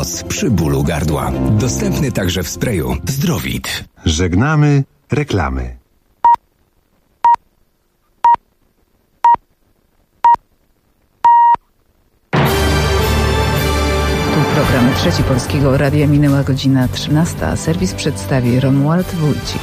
Teraz przy bólu gardła. Dostępny także w sprayu Zdrowit. Żegnamy reklamy. Program Trzeci Polskiego Radia, minęła godzina 13. Serwis przedstawi Romuald Wójcik.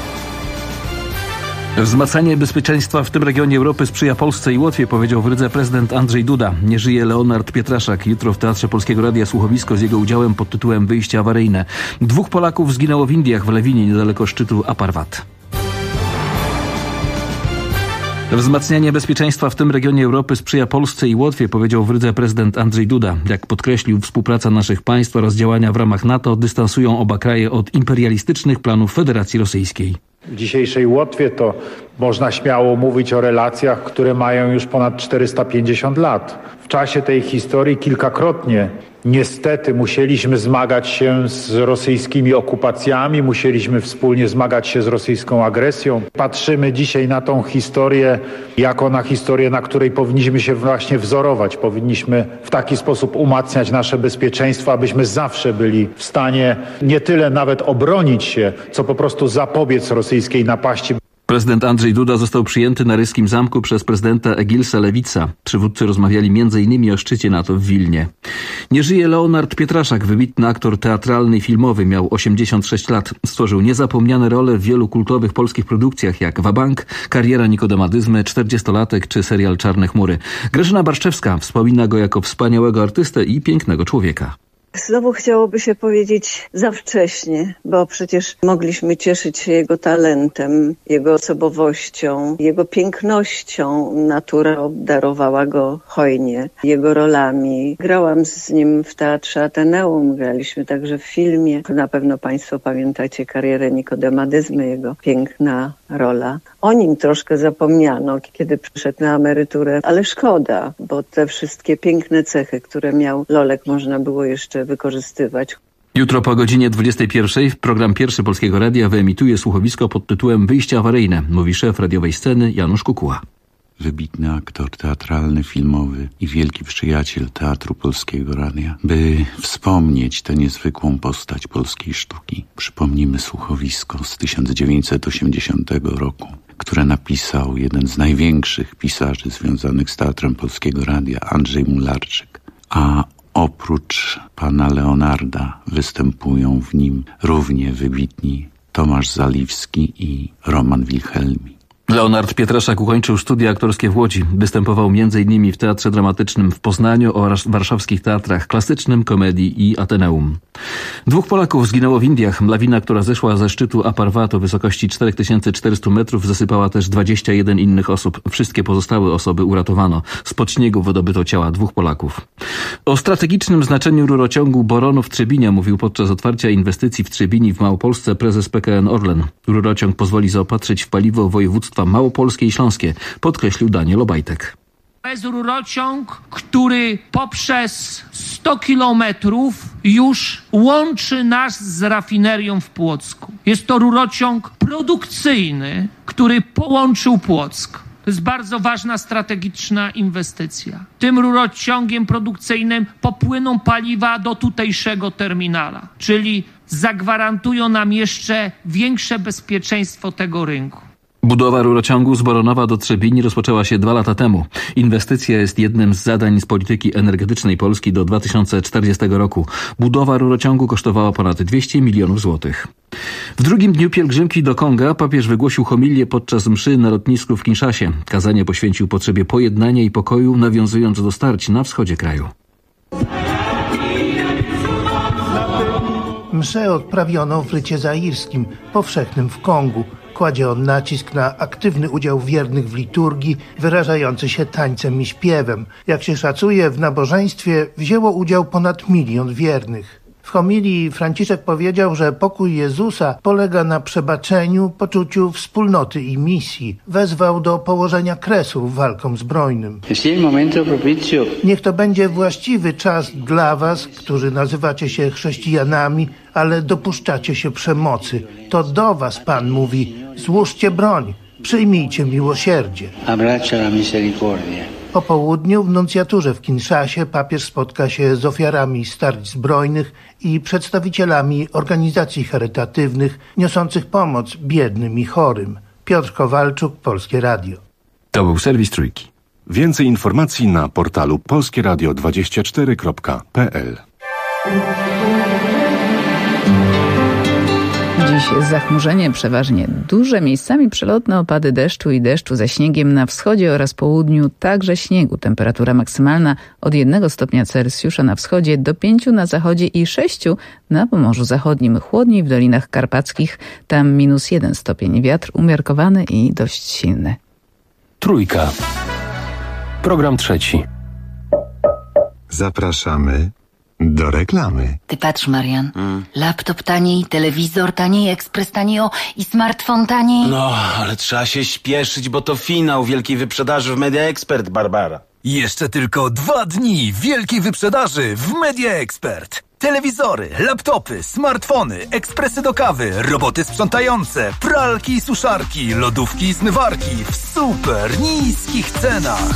Wzmacnianie bezpieczeństwa w tym regionie Europy sprzyja Polsce i Łotwie, powiedział w Rydze prezydent Andrzej Duda. Nie żyje Leonard Pietraszak. Jutro w Teatrze Polskiego Radia słuchowisko z jego udziałem pod tytułem Wyjście awaryjne. 2 Polaków zginęło w Indiach, w Lewinie, niedaleko szczytu Aparvat. Wzmacnianie bezpieczeństwa w tym regionie Europy sprzyja Polsce i Łotwie, powiedział w Rydze prezydent Andrzej Duda. Jak podkreślił, współpraca naszych państw oraz działania w ramach NATO dystansują oba kraje od imperialistycznych planów Federacji Rosyjskiej. W dzisiejszej Łotwie to można śmiało mówić o relacjach, które mają już ponad 450 lat. W czasie tej historii kilkakrotnie niestety musieliśmy zmagać się z rosyjskimi okupacjami, musieliśmy wspólnie zmagać się z rosyjską agresją. Patrzymy dzisiaj na tą historię jako na historię, na której powinniśmy się właśnie wzorować. Powinniśmy w taki sposób umacniać nasze bezpieczeństwo, abyśmy zawsze byli w stanie nie tyle nawet obronić się, co po prostu zapobiec rosyjskiej napaści. Prezydent Andrzej Duda został przyjęty na Ryskim Zamku przez prezydenta Egilsa Lewica. Przywódcy rozmawiali m.in. o szczycie NATO w Wilnie. Nie żyje Leonard Pietraszak, wybitny aktor teatralny i filmowy. Miał 86 lat. Stworzył niezapomniane role w wielu kultowych polskich produkcjach jak Wabank, Kariera Nikodemadyzmy, 40-latek czy serial Czarne chmury. Grażyna Barszczewska wspomina go jako wspaniałego artystę i pięknego człowieka. Znowu chciałoby się powiedzieć za wcześnie, bo przecież mogliśmy cieszyć się jego talentem, jego osobowością, jego pięknością. Natura obdarowała go hojnie, jego rolami. Grałam z nim w Teatrze Ateneum, graliśmy także w filmie. Na pewno Państwo pamiętacie Karierę Nikodemadyzmy, jego piękna rola. O nim troszkę zapomniano, kiedy przyszedł na emeryturę, ale szkoda, bo te wszystkie piękne cechy, które miał Lolek, można było jeszcze wykorzystywać. Jutro po godzinie 21 program Pierwszy Polskiego Radia wyemituje słuchowisko pod tytułem Wyjście awaryjne, mówi szef radiowej sceny Janusz Kukuła. Wybitny aktor teatralny, filmowy i wielki przyjaciel Teatru Polskiego Radia. By wspomnieć tę niezwykłą postać polskiej sztuki, przypomnijmy słuchowisko z 1980 roku, które napisał jeden z największych pisarzy związanych z Teatrem Polskiego Radia, Andrzej Mularczyk. A oprócz pana Leonarda występują w nim równie wybitni Tomasz Zaliwski i Roman Wilhelmi. Leonard Pietraszak ukończył studia aktorskie w Łodzi. Występował m.in. w Teatrze Dramatycznym w Poznaniu oraz warszawskich teatrach Klasycznym, Komedii i Ateneum. 2 Polaków zginęło w Indiach. Lawina, która zeszła ze szczytu Aparvat o wysokości 4400 metrów, zasypała też 21 innych osób. Wszystkie pozostałe osoby uratowano. Spod śniegu wydobyto ciała 2 Polaków. O strategicznym znaczeniu rurociągu Boronów-Trzebinia mówił podczas otwarcia inwestycji w Trzebini w Małopolsce prezes PKN Orlen. Rurociąg pozwoli zaopatrzyć w paliwo województwa małopolskie i śląskie, podkreślił Daniel Obajtek. To jest rurociąg, który poprzez 100 kilometrów już łączy nas z rafinerią w Płocku. Jest to rurociąg produkcyjny, który połączył Płock. To jest bardzo ważna strategiczna inwestycja. Tym rurociągiem produkcyjnym popłyną paliwa do tutejszego terminala, czyli zagwarantują nam jeszcze większe bezpieczeństwo tego rynku. Budowa rurociągu z Boronowa do Trzebini rozpoczęła się 2 lata temu. Inwestycja jest jednym z zadań z polityki energetycznej Polski do 2040 roku. Budowa rurociągu kosztowała ponad 200 milionów złotych. W drugim dniu pielgrzymki do Konga papież wygłosił homilię podczas mszy na lotnisku w Kinszasie. Kazanie poświęcił potrzebie pojednania i pokoju, nawiązując do starć na wschodzie kraju. Mszę odprawiono w rycie zairskim, powszechnym w Kongu. Kładzie on nacisk na aktywny udział wiernych w liturgii, wyrażający się tańcem i śpiewem. Jak się szacuje, w nabożeństwie wzięło udział ponad 1 milion wiernych. W homilii Franciszek powiedział, że pokój Jezusa polega na przebaczeniu, poczuciu wspólnoty i misji. Wezwał do położenia kresu walkom zbrojnym. Niech to będzie właściwy czas dla was, którzy nazywacie się chrześcijanami, ale dopuszczacie się przemocy. To do was Pan mówi, złóżcie broń, przyjmijcie miłosierdzie. Po południu w nuncjaturze w Kinszasie papież spotka się z ofiarami starć zbrojnych i przedstawicielami organizacji charytatywnych niosących pomoc biednym i chorym. Piotr Kowalczuk, Polskie Radio. To był serwis Trójki. Więcej informacji na portalu polskieradio24.pl. Dziś zachmurzenie przeważnie duże, miejscami przelotne opady deszczu i deszczu ze śniegiem na wschodzie oraz południu, także śniegu. Temperatura maksymalna od 1 stopnia Celsjusza na wschodzie do 5 na zachodzie i 6 na Pomorzu Zachodnim. Chłodniej w Dolinach Karpackich, tam -1 stopień. Wiatr umiarkowany i dość silny. Trójka. Program trzeci. Zapraszamy do reklamy. Ty patrz, Marian. Laptop taniej, telewizor taniej, ekspres taniej, i smartfon taniej. No, ale trzeba się śpieszyć, bo to finał wielkiej wyprzedaży w Media Expert, Barbara. Jeszcze tylko 2 dni wielkiej wyprzedaży w Media Expert. Telewizory, laptopy, smartfony, ekspresy do kawy, roboty sprzątające, pralki i suszarki, lodówki i zmywarki w super niskich cenach.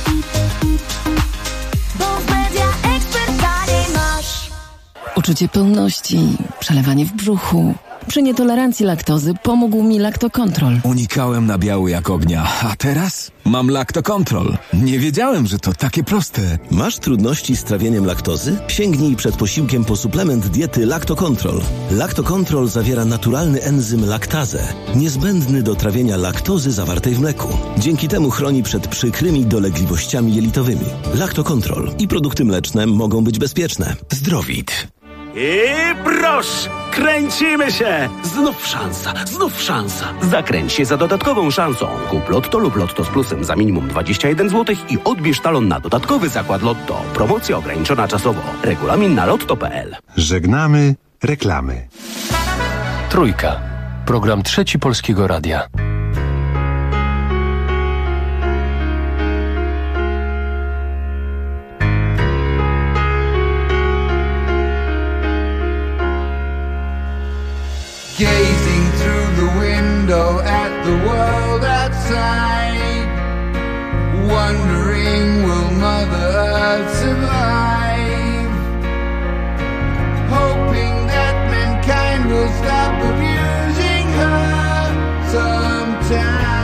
Uczucie pełności, przelewanie w brzuchu. Przy nietolerancji laktozy pomógł mi Lactocontrol. Unikałem nabiału jak ognia, a teraz mam Lactocontrol. Nie wiedziałem, że to takie proste. Masz trudności z trawieniem laktozy? Sięgnij przed posiłkiem po suplement diety Lactocontrol. Lactocontrol zawiera naturalny enzym laktazę, niezbędny do trawienia laktozy zawartej w mleku. Dzięki temu chroni przed przykrymi dolegliwościami jelitowymi. Lactocontrol i produkty mleczne mogą być bezpieczne. Zdrowit. I proszę, kręcimy się! Znów szansa. Zakręć się za dodatkową szansą. Kup Lotto lub Lotto z plusem za minimum 21 zł i odbierz talon na dodatkowy zakład Lotto. Promocja ograniczona czasowo. Regulamin na lotto.pl. Żegnamy reklamy. Trójka. Program trzeci Polskiego Radia. Gazing through the window at the world outside, wondering will Mother Earth survive, hoping that mankind will stop abusing her sometime.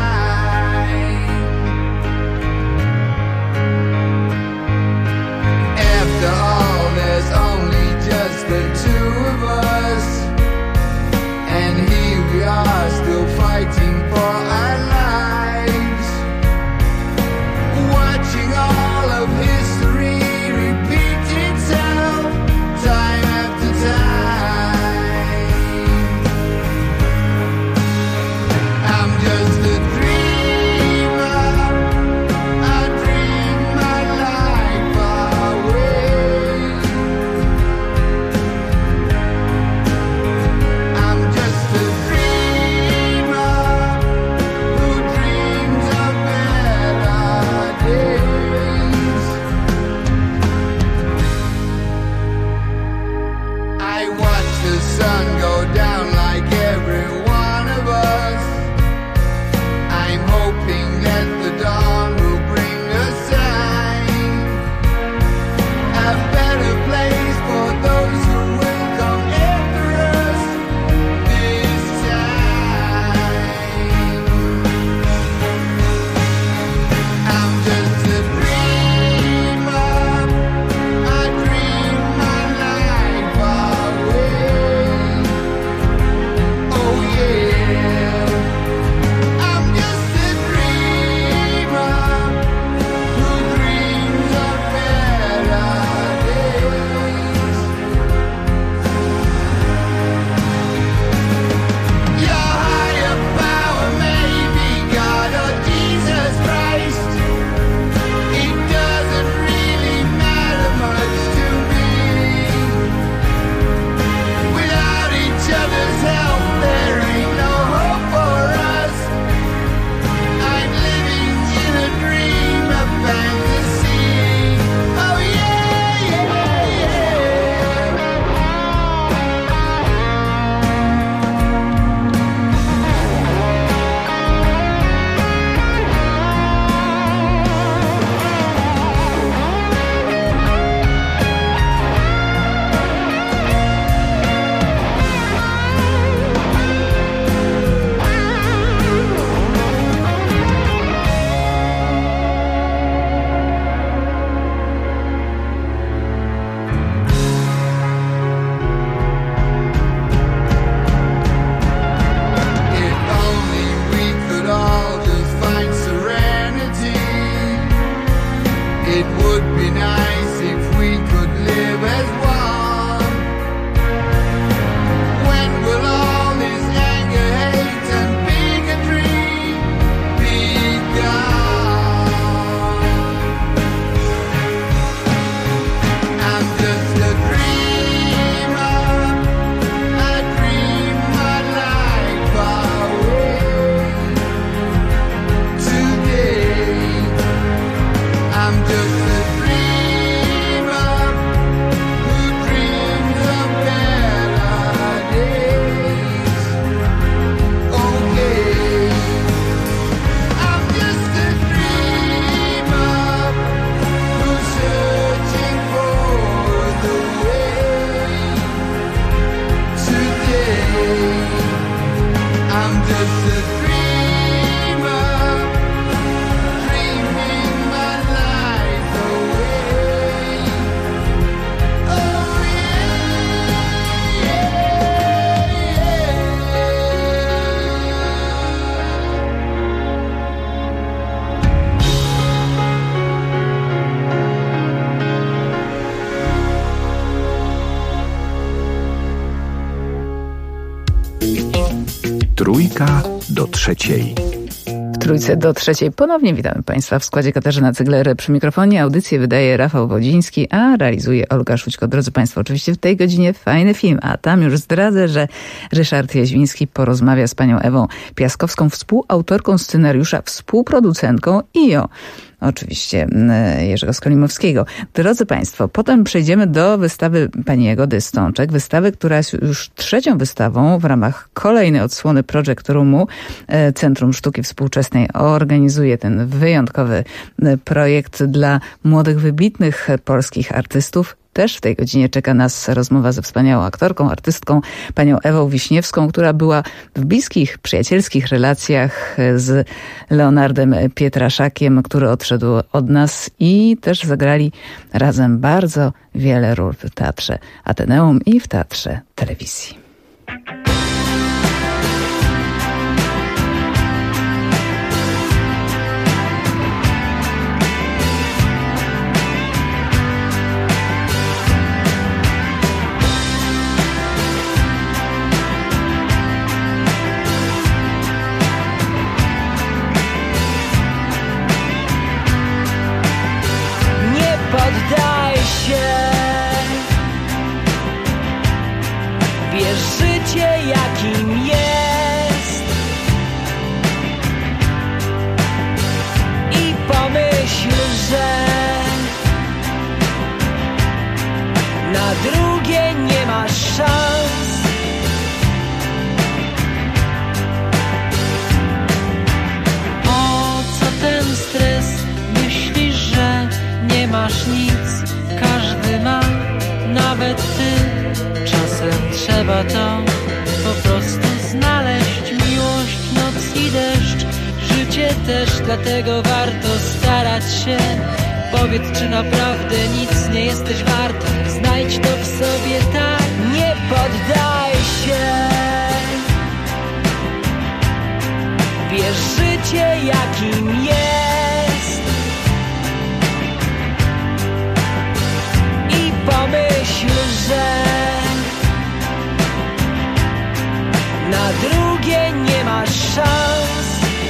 After all, there's only just the two of us, and here we are still fighting for our lives, watching all of history repeat itself time after time. I'm just a dreamer, I dream my life away. I'm just a dreamer who dreams of better days. I watch the sun go down like every one of us. I'm hoping that the dawn will bring a sign, a better place for those who will come after us this time. I'm just a dreamer, I dream my life away. Trójka do trzeciej. W Trójce do trzeciej ponownie witamy Państwa w składzie Katarzyna Cygler. Przy mikrofonie audycję wydaje Rafał Wodziński, a realizuje Olga Szućko. Drodzy Państwo, oczywiście w tej godzinie fajny film, a tam już zdradzę, że Ryszard Jaźwiński porozmawia z panią Ewą Piaskowską, współautorką scenariusza, współproducentką i oczywiście Jerzego Skolimowskiego. Drodzy Państwo, potem przejdziemy do wystawy pani Jagody Stączek. Wystawy, która jest już trzecią wystawą w ramach kolejnej odsłony Project Roomu. Centrum Sztuki Współczesnej organizuje ten wyjątkowy projekt dla młodych, wybitnych polskich artystów. Też w tej godzinie czeka nas rozmowa ze wspaniałą aktorką, artystką, panią Ewą Wiśniewską, która była w bliskich, przyjacielskich relacjach z Leonardem Pietraszakiem, który odszedł od nas, i też zagrali razem bardzo wiele ról w Teatrze Ateneum i w Teatrze Telewizji. Poddaj się, bierz życie jakim jest i pomyśl, że na drugie nie masz szans. O co ten stres? Myślisz, że nie masz nic, każdy ma, nawet ty. Czasem trzeba to po prostu znaleźć. Miłość, noc i deszcz, życie też, dlatego warto starać się. Powiedz, czy naprawdę nic nie jesteś wart. Znajdź to w sobie, tak, nie poddaj się. Bierz życie jakim jest i pomyśl, że na drugie nie masz szans.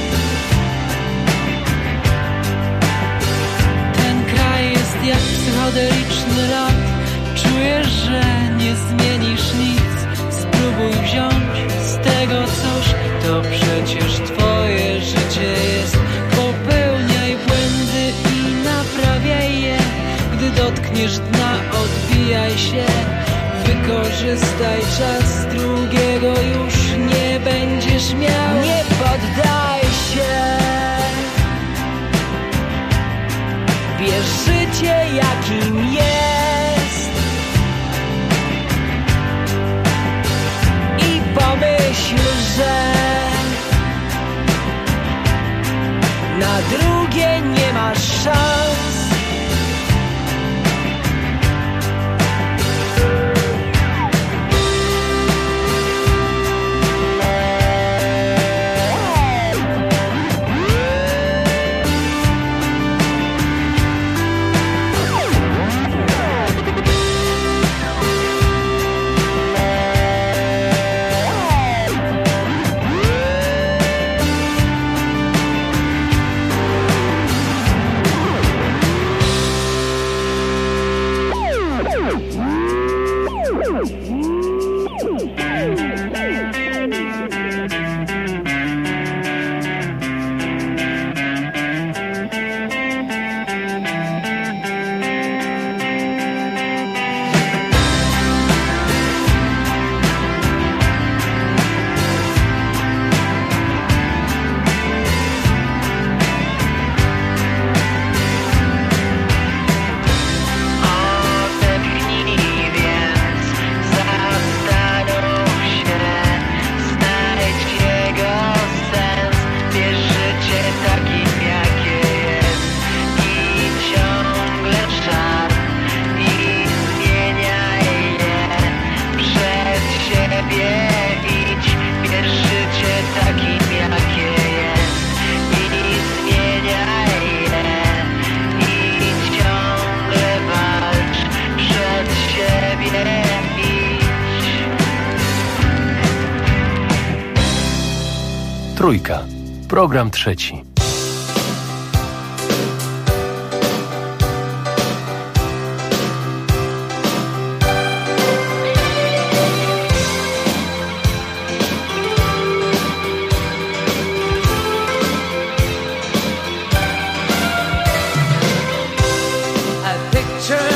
Ten kraj jest jak psychodeliczny lat. Czujesz, że nie zmienisz nic. Spróbuj wziąć z tego coś, to przecież twoje życie jest. Popełniaj błędy i naprawiaj je. Gdy dotkniesz dna, odbijaj się. Wykorzystaj czas, drugiego już nie będziesz miał. Nie poddaj się. Bierz życie jakim jest i pomyśl, że na drugie nie masz szans. Odepchnij więc za Trójka. Program trzeci. I picture